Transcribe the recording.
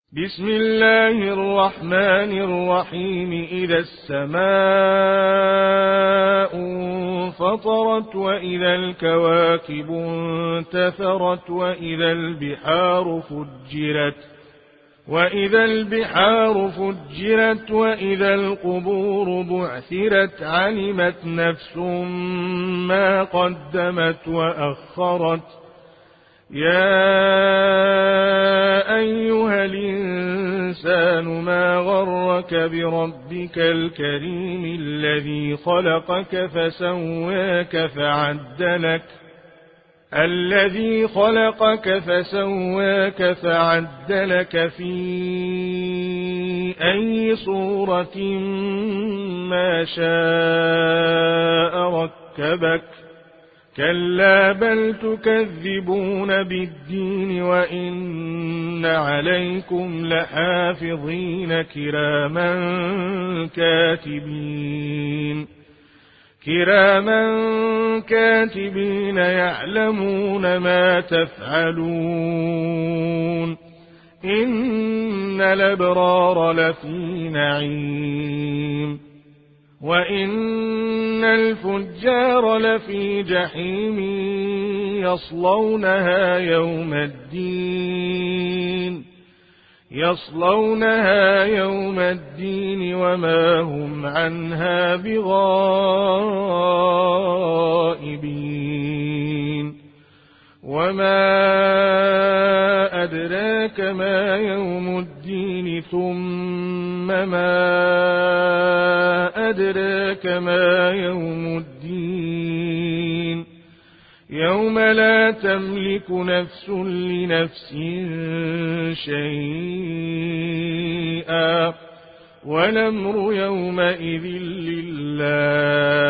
بسم الله الرحمن الرحيم. إذا السماء انفطرت وإذا الكواكب انتثرت وإذا البحار فجرت وإذا القبور بعثرت علمت نفس ما قدمت وأخرت. يا أيها الإنسان ما غرك بربك الكريم الذي خلقك فسواك فعدلك في أي صورة ما شاء ركبك. كلا بل تكذبون بالدين وإن عليكم لحافظين كراما كاتبين يعلمون ما تفعلون. إن الأبرار لفي نعيم وإن الفجار لفي جحيم يصلونها يوم الدين وما هم عنها بغائبين. وما أدراك ما يوم الدين ثم ما أدراك ما يوم الدين. يوم لا تملك نفس لنفس شيئا والأمر يومئذ لله.